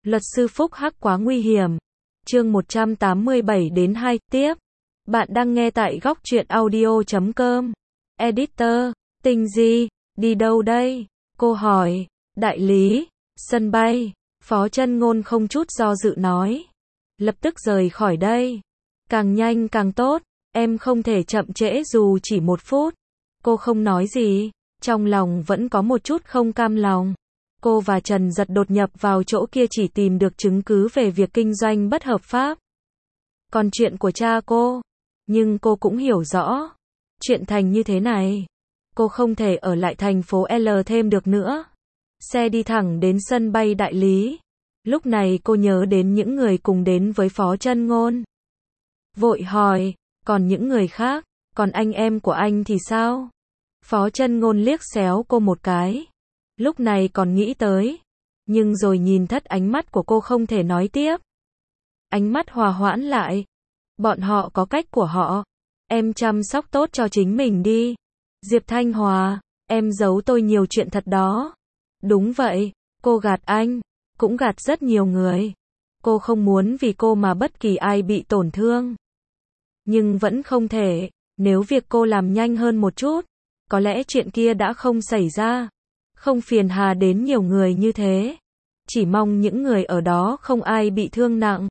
Luật sư Phúc Hắc quá nguy hiểm. Chương 187 đến 2 tiếp. Bạn đang nghe tại góc truyện audio.com. Editor, Tình gì, đi đâu đây? Cô hỏi. Đại lý, sân bay. Phó Chân Ngôn không chút do dự nói. Lập tức rời khỏi đây. Càng nhanh càng tốt, em không thể chậm trễ dù chỉ 1 phút. Cô không nói gì, trong lòng vẫn có một chút không cam lòng. Cô và Trần Dật đột nhập vào chỗ kia chỉ tìm được chứng cứ về việc kinh doanh bất hợp pháp. Còn chuyện của cha cô, nhưng cô cũng hiểu rõ. Chuyện thành như thế này, cô không thể ở lại thành phố L thêm được nữa. Xe đi thẳng đến sân bay Đại Lý. Lúc này cô nhớ đến những người cùng đến với Phó Chân Ngôn. Vội hỏi, còn những người khác, còn anh em của anh thì sao? Phó Chân Ngôn liếc xéo cô một cái. Lúc này còn nghĩ tới, nhưng rồi nhìn thất ánh mắt của cô không thể nói tiếp. Ánh mắt hòa hoãn lại. Bọn họ có cách của họ. Em chăm sóc tốt cho chính mình đi. Diệp Thanh Hòa, em giấu tôi nhiều chuyện thật đó. Đúng vậy, cô gạt anh, cũng gạt rất nhiều người. Cô không muốn vì cô mà bất kỳ ai bị tổn thương. Nhưng vẫn không thể, nếu việc cô làm nhanh hơn một chút, có lẽ chuyện kia đã không xảy ra. Không phiền hà đến nhiều người như thế. Chỉ mong những người ở đó không ai bị thương nặng.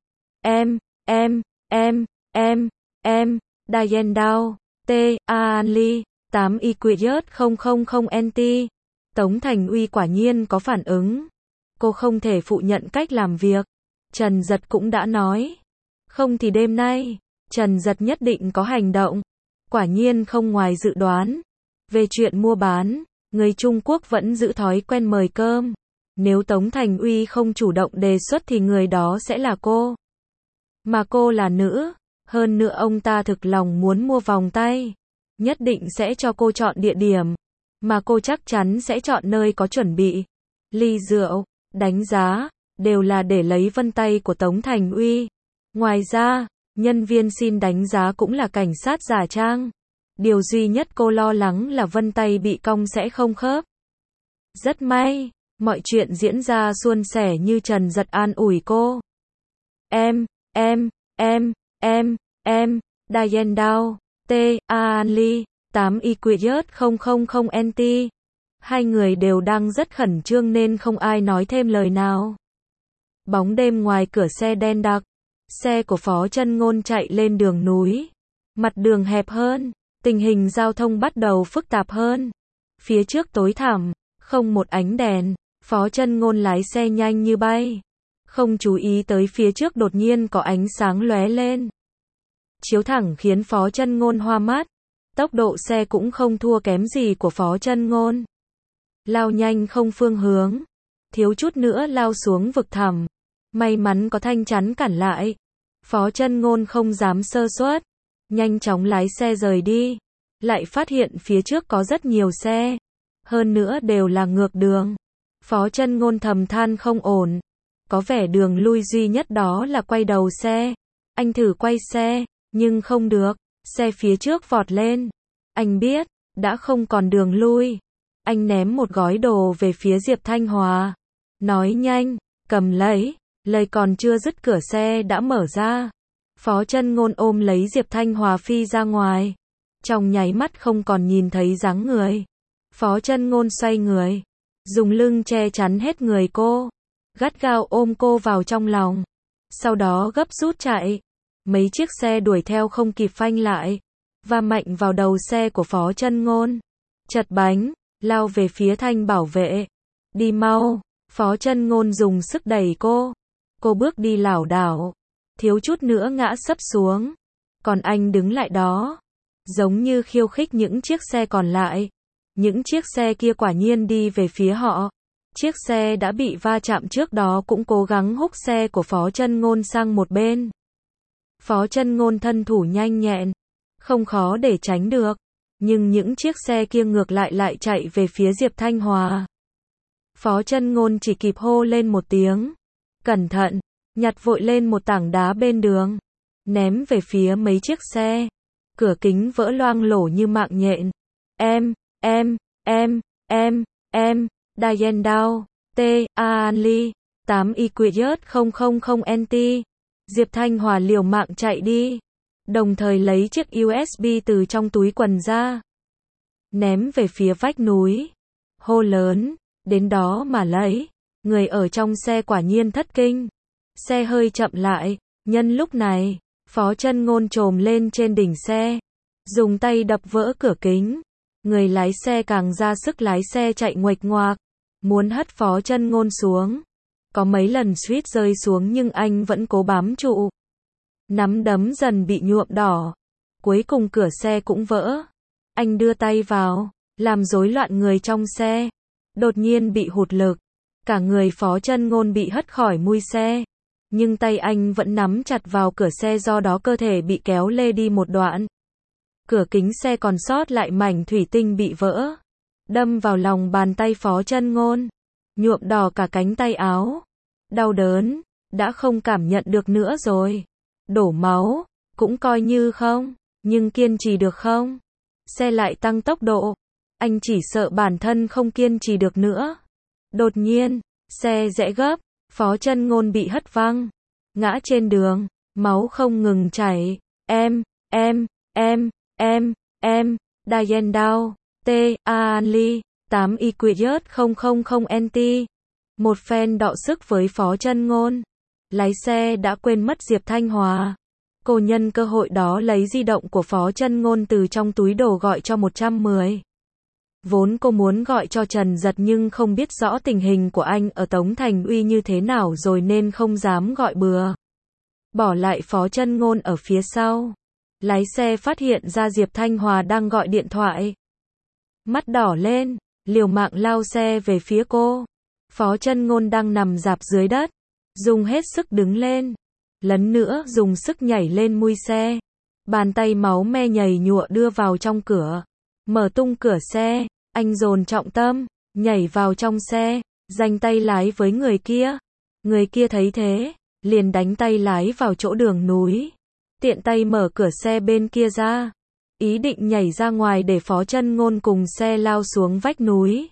Em, Diane Dow, T. Anli, 8 Equius 000 NT. Tống Thành Uy quả nhiên có phản ứng. Cô không thể phụ nhận cách làm việc. Trần Dật cũng đã nói. Không thì đêm nay, Trần Dật nhất định có hành động. Quả nhiên không ngoài dự đoán. Về chuyện mua bán, người Trung Quốc vẫn giữ thói quen mời cơm. Nếu Tống Thành Uy không chủ động đề xuất thì người đó sẽ là cô. Mà cô là nữ, hơn nữa ông ta thực lòng muốn mua vòng tay. Nhất định sẽ cho cô chọn địa điểm. Mà cô chắc chắn sẽ chọn nơi có chuẩn bị. Ly rượu, đánh giá, đều là để lấy vân tay của Tống Thành Uy. Ngoài ra, nhân viên xin đánh giá cũng là cảnh sát giả trang. Điều duy nhất cô lo lắng là vân tay bị cong sẽ không khớp. Rất may, mọi chuyện diễn ra suôn sẻ như Trần Dật an ủi cô. Em, Diane Dow, T. Anli, 8 Equius 000 NT. Hai người đều đang rất khẩn trương nên không ai nói thêm lời nào. Bóng đêm ngoài cửa xe đen đặc. Xe của Phó Chân Ngôn chạy lên đường núi. Mặt đường hẹp hơn. Tình hình giao thông bắt đầu phức tạp hơn. Phía trước tối thẳm, không một ánh đèn. Phó Chân Ngôn lái xe nhanh như bay. Không chú ý tới phía trước đột nhiên có ánh sáng lóe lên. Chiếu thẳng khiến Phó Chân Ngôn hoa mắt. Tốc độ xe cũng không thua kém gì của Phó Chân Ngôn. Lao nhanh không phương hướng. Thiếu chút nữa lao xuống vực thẳm. May mắn có thanh chắn cản lại. Phó Chân Ngôn không dám sơ suất. Nhanh chóng lái xe rời đi. Lại phát hiện phía trước có rất nhiều xe. Hơn nữa đều là ngược đường. Phó Chân Ngôn thầm than không ổn. Có vẻ đường lui duy nhất đó là quay đầu xe. Anh thử quay xe, nhưng không được. Xe phía trước vọt lên. Anh biết, đã không còn đường lui. Anh ném một gói đồ về phía Diệp Thanh Hòa. Nói nhanh, cầm lấy. Lời còn chưa dứt cửa xe đã mở ra. Phó Chân Ngôn ôm lấy Diệp Thanh Hòa phi ra ngoài. Trong nháy mắt không còn nhìn thấy dáng người. Phó Chân Ngôn xoay người. Dùng lưng che chắn hết người cô. Gắt gao ôm cô vào trong lòng. Sau đó gấp rút chạy. Mấy chiếc xe đuổi theo không kịp phanh lại. Va mạnh vào đầu xe của Phó Chân Ngôn. Chật bánh, lao về phía thanh bảo vệ. Đi mau. Phó Chân Ngôn dùng sức đẩy cô. Cô bước đi lảo đảo. Thiếu chút nữa ngã sấp xuống. Còn anh đứng lại đó. Giống như khiêu khích những chiếc xe còn lại. Những chiếc xe kia quả nhiên đi về phía họ. Chiếc xe đã bị va chạm trước đó cũng cố gắng húc xe của Phó Chân Ngôn sang một bên. Phó Chân Ngôn thân thủ nhanh nhẹn. Không khó để tránh được. Nhưng những chiếc xe kia ngược lại chạy về phía Diệp Thanh Hòa. Phó Chân Ngôn chỉ kịp hô lên một tiếng. Cẩn thận, nhặt vội lên một tảng đá bên đường. Ném về phía mấy chiếc xe. Cửa kính vỡ loang lổ như mạng nhện. Em, Diane Dow, T. Anli, 8 EQZ 000NT. Diệp Thanh Hòa liều mạng chạy đi, đồng thời lấy chiếc USB từ trong túi quần ra, ném về phía vách núi, hô lớn, đến đó mà lấy. Người ở trong xe quả nhiên thất kinh. Xe hơi chậm lại, nhân lúc này, Phó Chân Ngôn trồm lên trên đỉnh xe, dùng tay đập vỡ cửa kính. Người lái xe càng ra sức lái xe chạy nguệch ngoạc, muốn hất Phó Chân Ngôn xuống. Có mấy lần suýt rơi xuống nhưng anh vẫn cố bám trụ. Nắm đấm dần bị nhuộm đỏ. Cuối cùng cửa xe cũng vỡ. Anh đưa tay vào, làm rối loạn người trong xe. Đột nhiên bị hụt lực. Cả người Phó Chân Ngôn bị hất khỏi mui xe. Nhưng tay anh vẫn nắm chặt vào cửa xe, do đó cơ thể bị kéo lê đi một đoạn. Cửa kính xe còn sót lại mảnh thủy tinh bị vỡ, đâm vào lòng bàn tay Phó Chân Ngôn, nhuộm đỏ cả cánh tay áo. Đau đớn, đã không cảm nhận được nữa rồi. Đổ máu, cũng coi như không, nhưng kiên trì được không? Xe lại tăng tốc độ. Anh chỉ sợ bản thân không kiên trì được nữa. Đột nhiên, xe rẽ gấp, Phó Chân Ngôn bị hất văng, ngã trên đường, máu không ngừng chảy. Em, Diane Dow, T. Anli, 8 EQZ 000NT. Một phen đọ sức với Phó Chân Ngôn, lái xe đã quên mất Diệp Thanh Hòa. Cô nhân cơ hội đó lấy di động của Phó Chân Ngôn từ trong túi đồ gọi cho 110. Vốn cô muốn gọi cho Trần Giật nhưng không biết rõ tình hình của anh ở Tống Thành Uy như thế nào rồi nên không dám gọi bừa. Bỏ lại Phó Chân Ngôn ở phía sau. Lái xe phát hiện ra Diệp Thanh Hòa đang gọi điện thoại. Mắt đỏ lên, liều mạng lao xe về phía cô. Phó Chân Ngôn đang nằm rạp dưới đất, dùng hết sức đứng lên, lần nữa dùng sức nhảy lên mui xe. Bàn tay máu me nhầy nhụa đưa vào trong cửa, mở tung cửa xe, anh dồn trọng tâm, nhảy vào trong xe, giành tay lái với người kia. Người kia thấy thế, liền đánh tay lái vào chỗ đường núi, tiện tay mở cửa xe bên kia ra, ý định nhảy ra ngoài để Phó Chân Ngôn cùng xe lao xuống vách núi.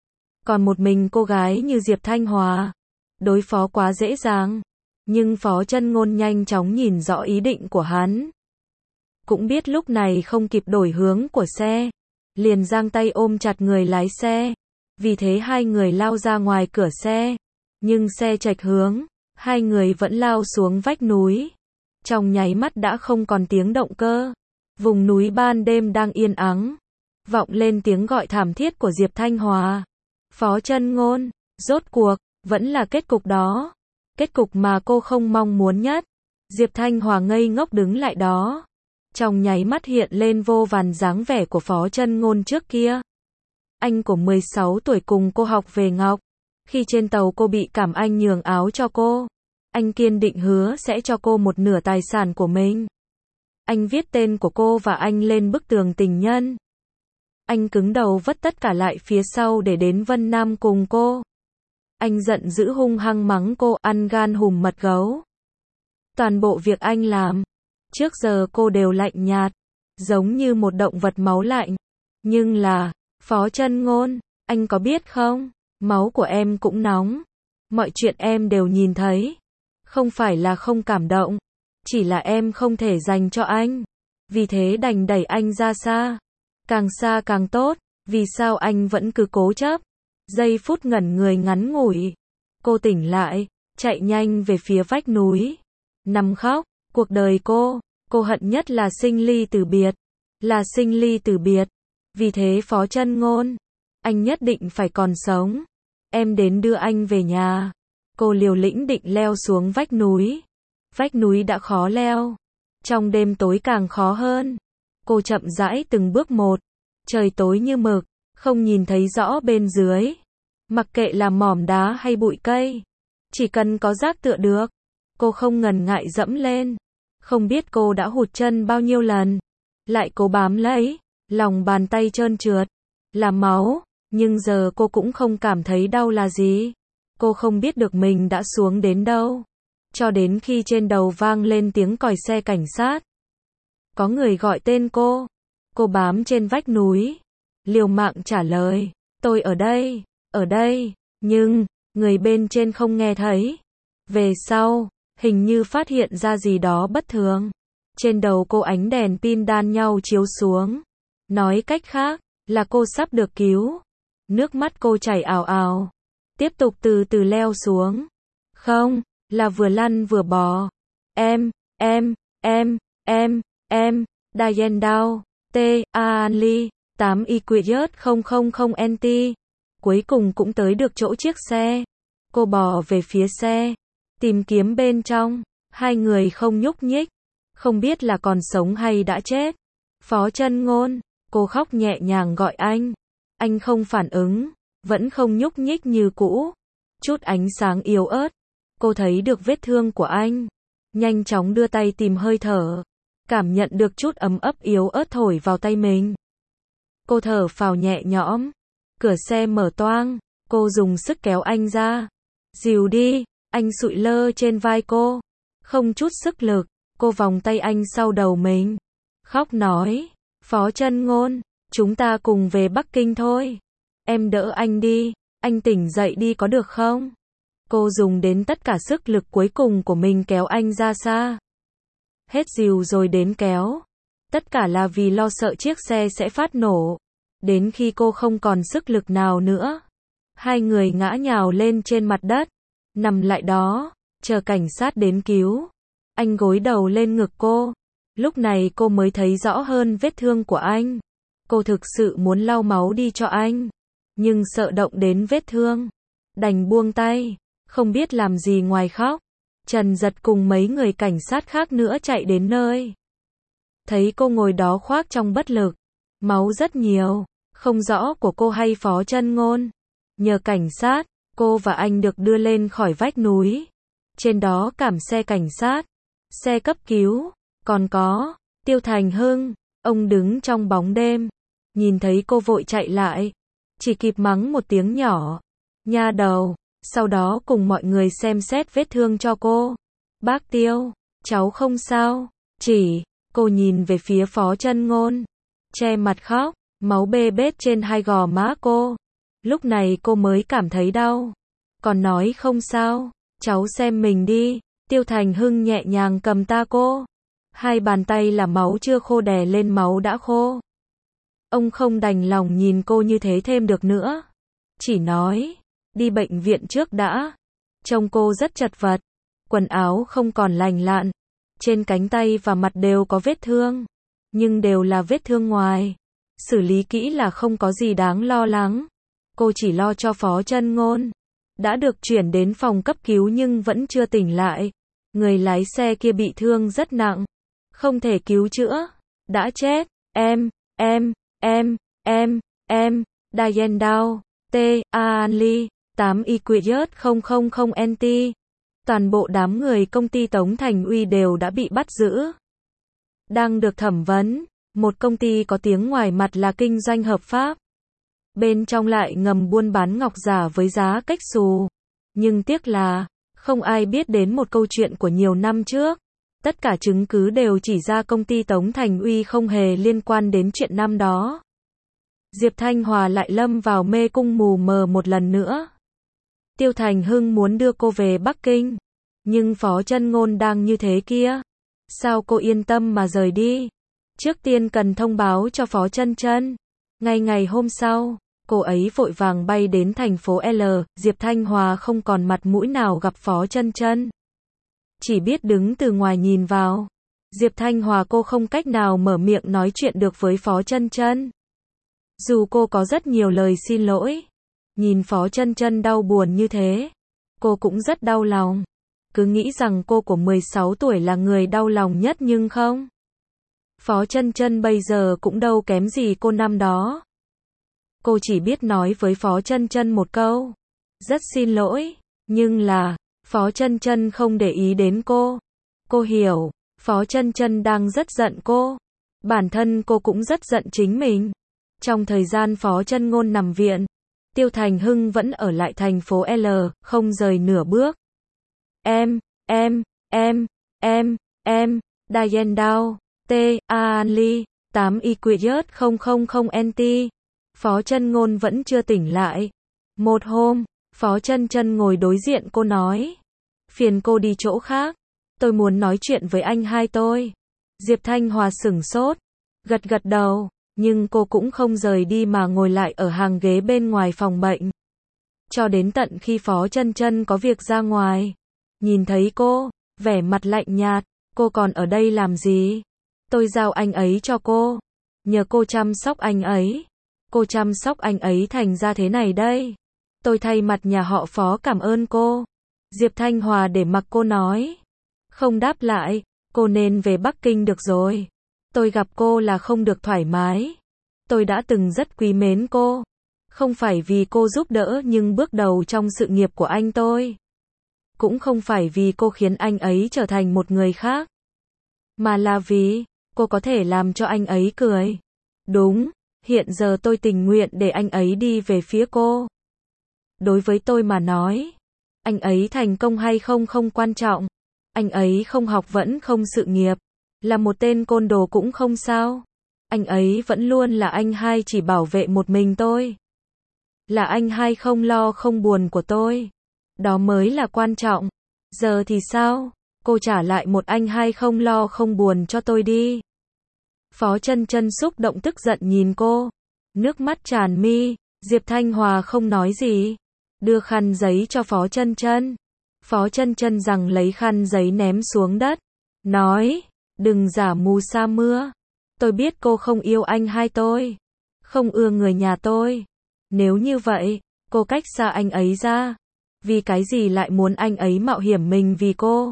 Còn một mình cô gái như Diệp Thanh Hòa, đối phó quá dễ dàng. Nhưng Phó Chân Ngôn nhanh chóng nhìn rõ ý định của hắn. Cũng biết lúc này không kịp đổi hướng của xe, liền giang tay ôm chặt người lái xe. Vì thế hai người lao ra ngoài cửa xe. Nhưng xe chệch hướng, hai người vẫn lao xuống vách núi. Trong nháy mắt đã không còn tiếng động cơ. Vùng núi ban đêm đang yên ắng, vọng lên tiếng gọi thảm thiết của Diệp Thanh Hòa. Phó Chân Ngôn, rốt cuộc, vẫn là kết cục đó. Kết cục mà cô không mong muốn nhất. Diệp Thanh Hòa ngây ngốc đứng lại đó. Trong nháy mắt hiện lên vô vàn dáng vẻ của Phó Chân Ngôn trước kia. Anh của 16 tuổi cùng cô học về Ngọc. Khi trên tàu cô bị cảm, anh nhường áo cho cô. Anh kiên định hứa sẽ cho cô một nửa tài sản của mình. Anh viết tên của cô và anh lên bức tường tình nhân. Anh cứng đầu vất tất cả lại phía sau để đến Vân Nam cùng cô. Anh giận dữ hung hăng mắng cô ăn gan hùm mật gấu. Toàn bộ việc anh làm, trước giờ cô đều lạnh nhạt, giống như một động vật máu lạnh. Nhưng là, Phó Chân Ngôn, anh có biết không, máu của em cũng nóng. Mọi chuyện em đều nhìn thấy. Không phải là không cảm động, chỉ là em không thể dành cho anh. Vì thế đành đẩy anh ra xa. Càng xa càng tốt. Vì sao anh vẫn cứ cố chấp? Giây phút ngẩn người ngắn ngủi, cô tỉnh lại, chạy nhanh về phía vách núi, nằm khóc. Cuộc đời cô hận nhất là sinh ly tử biệt. Là sinh ly tử biệt. Vì thế Phó Chân Ngôn, anh nhất định phải còn sống. Em đến đưa anh về nhà. Cô liều lĩnh định leo xuống vách núi. Vách núi đã khó leo, trong đêm tối càng khó hơn. Cô chậm rãi từng bước một. Trời tối như mực, không nhìn thấy rõ bên dưới. Mặc kệ là mỏm đá hay bụi cây, chỉ cần có rác tựa được, cô không ngần ngại dẫm lên. Không biết cô đã hụt chân bao nhiêu lần, lại cố bám lấy, lòng bàn tay trơn trượt, là máu, nhưng giờ cô cũng không cảm thấy đau là gì. Cô không biết được mình đã xuống đến đâu, cho đến khi trên đầu vang lên tiếng còi xe cảnh sát. Có người gọi tên cô bám trên vách núi, liều mạng trả lời, tôi ở đây, người bên trên không nghe thấy. Về sau, hình như phát hiện ra gì đó bất thường. Trên đầu cô ánh đèn pin đan nhau chiếu xuống. Nói cách khác, là cô sắp được cứu. Nước mắt cô chảy ào ào. Tiếp tục từ từ leo xuống. Không, là vừa lăn vừa bò. Em, Diane Dow, T. Anli, 8 Equius 000 NT. Cuối cùng cũng tới được chỗ chiếc xe. Cô bò về phía xe, tìm kiếm bên trong. Hai người không nhúc nhích, không biết là còn sống hay đã chết. Phó Chân Ngôn, cô khóc nhẹ nhàng gọi anh. Anh không phản ứng, vẫn không nhúc nhích như cũ. Chút ánh sáng yếu ớt, cô thấy được vết thương của anh. Nhanh chóng đưa tay tìm hơi thở, cảm nhận được chút ấm ấp yếu ớt thổi vào tay mình. Cô thở phào nhẹ nhõm. Cửa xe mở toang, cô dùng sức kéo anh ra. Dìu đi, anh sụi lơ trên vai cô. Không chút sức lực, cô vòng tay anh sau đầu mình. Khóc nói, Phó Chân Ngôn, chúng ta cùng về Bắc Kinh thôi. Em đỡ anh đi, anh tỉnh dậy đi có được không? Cô dùng đến tất cả sức lực cuối cùng của mình kéo anh ra xa. Hết dìu rồi đến kéo. Tất cả là vì lo sợ chiếc xe sẽ phát nổ. Đến khi cô không còn sức lực nào nữa, hai người ngã nhào lên trên mặt đất, nằm lại đó, chờ cảnh sát đến cứu. Anh gối đầu lên ngực cô. Lúc này cô mới thấy rõ hơn vết thương của anh. Cô thực sự muốn lau máu đi cho anh, nhưng sợ động đến vết thương, đành buông tay, không biết làm gì ngoài khóc. Trần Giật cùng mấy người cảnh sát khác nữa chạy đến nơi. Thấy cô ngồi đó khoác trong bất lực, máu rất nhiều, không rõ của cô hay Phó Chân Ngôn. Nhờ cảnh sát, cô và anh được đưa lên khỏi vách núi. Trên đó cảm xe cảnh sát, xe cấp cứu, còn có Tiêu Thành Hưng. Ông đứng trong bóng đêm, nhìn thấy cô vội chạy lại, chỉ kịp mắng một tiếng nhỏ, nha đầu. Sau đó cùng mọi người xem xét vết thương cho cô. Bác Tiêu, cháu không sao. Cô nhìn về phía Phó Chân Ngôn, che mặt khóc, máu bê bết trên hai gò má cô. Lúc này cô mới cảm thấy đau, còn nói không sao, cháu xem mình đi. Tiêu Thành Hưng nhẹ nhàng cầm ta cô. Hai bàn tay là máu chưa khô đè lên máu đã khô. Ông không đành lòng nhìn cô như thế thêm được nữa, chỉ nói, đi bệnh viện trước đã. Trông cô rất chật vật, quần áo không còn lành lặn, trên cánh tay và mặt đều có vết thương, nhưng đều là vết thương ngoài. Xử lý kỹ là không có gì đáng lo lắng. Cô chỉ lo cho Phó Chân Ngôn. Đã được chuyển đến phòng cấp cứu nhưng vẫn chưa tỉnh lại. Người lái xe kia bị thương rất nặng, không thể cứu chữa, đã chết. Diane Dow, T. Anli, 8 Equius 000 NT. Toàn bộ đám người công ty Tống Thành Uy đều đã bị bắt giữ, đang được thẩm vấn. Một công ty có tiếng ngoài mặt là kinh doanh hợp pháp, bên trong lại ngầm buôn bán ngọc giả với giá cách xù. Nhưng tiếc là, không ai biết đến một câu chuyện của nhiều năm trước. Tất cả chứng cứ đều chỉ ra công ty Tống Thành Uy không hề liên quan đến chuyện năm đó. Diệp Thanh Hòa lại lâm vào mê cung mù mờ một lần nữa. Tiêu Thành Hưng muốn đưa cô về Bắc Kinh, nhưng Phó Chân Ngôn đang như thế kia, sao cô yên tâm mà rời đi? Trước tiên cần thông báo cho Phó Chân Chân. Ngày hôm sau, cô ấy vội vàng bay đến thành phố L. Diệp Thanh Hòa không còn mặt mũi nào gặp Phó Chân Chân, chỉ biết đứng từ ngoài nhìn vào. Diệp Thanh Hòa cô không cách nào mở miệng nói chuyện được với Phó Chân Chân. Dù cô có rất nhiều lời xin lỗi, nhìn Phó Chân Chân đau buồn như thế, cô cũng rất đau lòng. Cứ nghĩ rằng cô của 16 tuổi là người đau lòng nhất nhưng không. Phó Chân Chân bây giờ cũng đâu kém gì cô năm đó. Cô chỉ biết nói với Phó Chân Chân một câu, rất xin lỗi, nhưng là, Phó Chân Chân không để ý đến cô. Cô hiểu, Phó Chân Chân đang rất giận cô. Bản thân cô cũng rất giận chính mình. Trong thời gian Phó Chân Ngôn nằm viện, Tiêu Thành Hưng vẫn ở lại thành phố L, không rời nửa bước. Diane Dow, T. Anli, 8 Equius 000 NT. Phó Chân Ngôn vẫn chưa tỉnh lại. Một hôm, Phó Chân Chân ngồi đối diện cô nói. Phiền cô đi chỗ khác. Tôi muốn nói chuyện với anh hai tôi. Diệp Thanh Hòa sửng sốt. Gật gật đầu. Nhưng cô cũng không rời đi mà ngồi lại ở hàng ghế bên ngoài phòng bệnh. Cho đến tận khi Phó Chân Chân có việc ra ngoài. Nhìn thấy cô, vẻ mặt lạnh nhạt. Cô còn ở đây làm gì? Tôi giao anh ấy cho cô. Nhờ cô chăm sóc anh ấy. Cô chăm sóc anh ấy thành ra thế này đây. Tôi thay mặt nhà họ Phó cảm ơn cô. Diệp Thanh Hòa để mặc cô nói. Không đáp lại, cô nên về Bắc Kinh được rồi. Tôi gặp cô là không được thoải mái. Tôi đã từng rất quý mến cô. Không phải vì cô giúp đỡ nhưng bước đầu trong sự nghiệp của anh tôi. Cũng không phải vì cô khiến anh ấy trở thành một người khác. Mà là vì cô có thể làm cho anh ấy cười. Đúng, hiện giờ tôi tình nguyện để anh ấy đi về phía cô. Đối với tôi mà nói, anh ấy thành công hay không không quan trọng. Anh ấy không học vẫn không sự nghiệp. Là một tên côn đồ cũng không sao. Anh ấy vẫn luôn là anh hai chỉ bảo vệ một mình tôi. Là anh hai không lo không buồn của tôi. Đó mới là quan trọng. Giờ thì sao? Cô trả lại một anh hai không lo không buồn cho tôi đi. Phó Chân Chân xúc động tức giận nhìn cô. Nước mắt tràn mi. Diệp Thanh Hòa không nói gì. Đưa khăn giấy cho Phó Chân Chân. Phó Chân Chân rằng lấy khăn giấy ném xuống đất. Nói, đừng giả mù sa mưa. Tôi biết cô không yêu anh hai tôi. Không ưa người nhà tôi. Nếu như vậy, cô cách xa anh ấy ra. Vì cái gì lại muốn anh ấy mạo hiểm mình vì cô?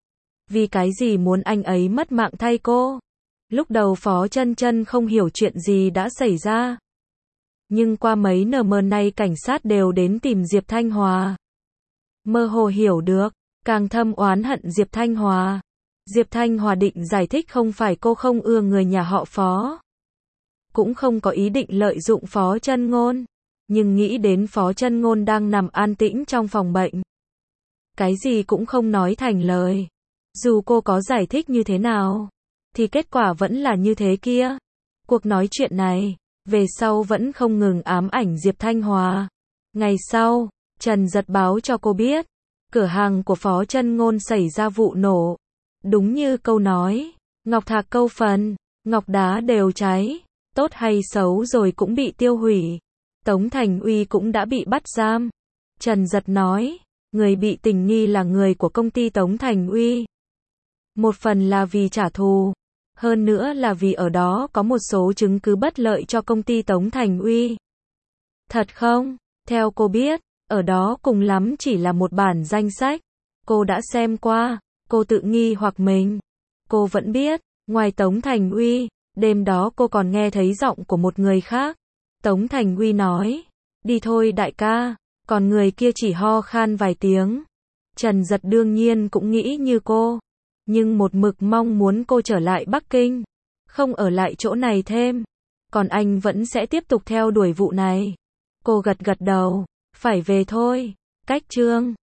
Vì cái gì muốn anh ấy mất mạng thay cô? Lúc đầu Phó Chân Chân không hiểu chuyện gì đã xảy ra. Nhưng qua mấy nm nay cảnh sát đều đến tìm Diệp Thanh Hòa. Mơ hồ hiểu được, càng thâm oán hận Diệp Thanh Hòa. Diệp Thanh Hòa định giải thích không phải cô không ưa người nhà họ Phó. Cũng không có ý định lợi dụng Phó Chân Ngôn. Nhưng nghĩ đến Phó Chân Ngôn đang nằm an tĩnh trong phòng bệnh. Cái gì cũng không nói thành lời. Dù cô có giải thích như thế nào, thì kết quả vẫn là như thế kia. Cuộc nói chuyện này, về sau vẫn không ngừng ám ảnh Diệp Thanh Hòa. Ngày sau, Trần Giật báo cho cô biết, cửa hàng của Phó Chân Ngôn xảy ra vụ nổ. Đúng như câu nói, ngọc thạch câu phần, ngọc đá đều cháy, tốt hay xấu rồi cũng bị tiêu hủy. Tống Thành Uy cũng đã bị bắt giam. Trần Giật nói, người bị tình nghi là người của công ty Tống Thành Uy. Một phần là vì trả thù, hơn nữa là vì ở đó có một số chứng cứ bất lợi cho công ty Tống Thành Uy. Thật không? Theo cô biết, ở đó cùng lắm chỉ là một bản danh sách. Cô đã xem qua, cô tự nghi hoặc mình. Cô vẫn biết, ngoài Tống Thành Uy, đêm đó cô còn nghe thấy giọng của một người khác. Tống Thành Uy nói, đi thôi đại ca, còn người kia chỉ ho khan vài tiếng. Trần Giật đương nhiên cũng nghĩ như cô, nhưng một mực mong muốn cô trở lại Bắc Kinh, không ở lại chỗ này thêm. Còn anh vẫn sẽ tiếp tục theo đuổi vụ này. Cô gật gật đầu, phải về thôi. Cách chương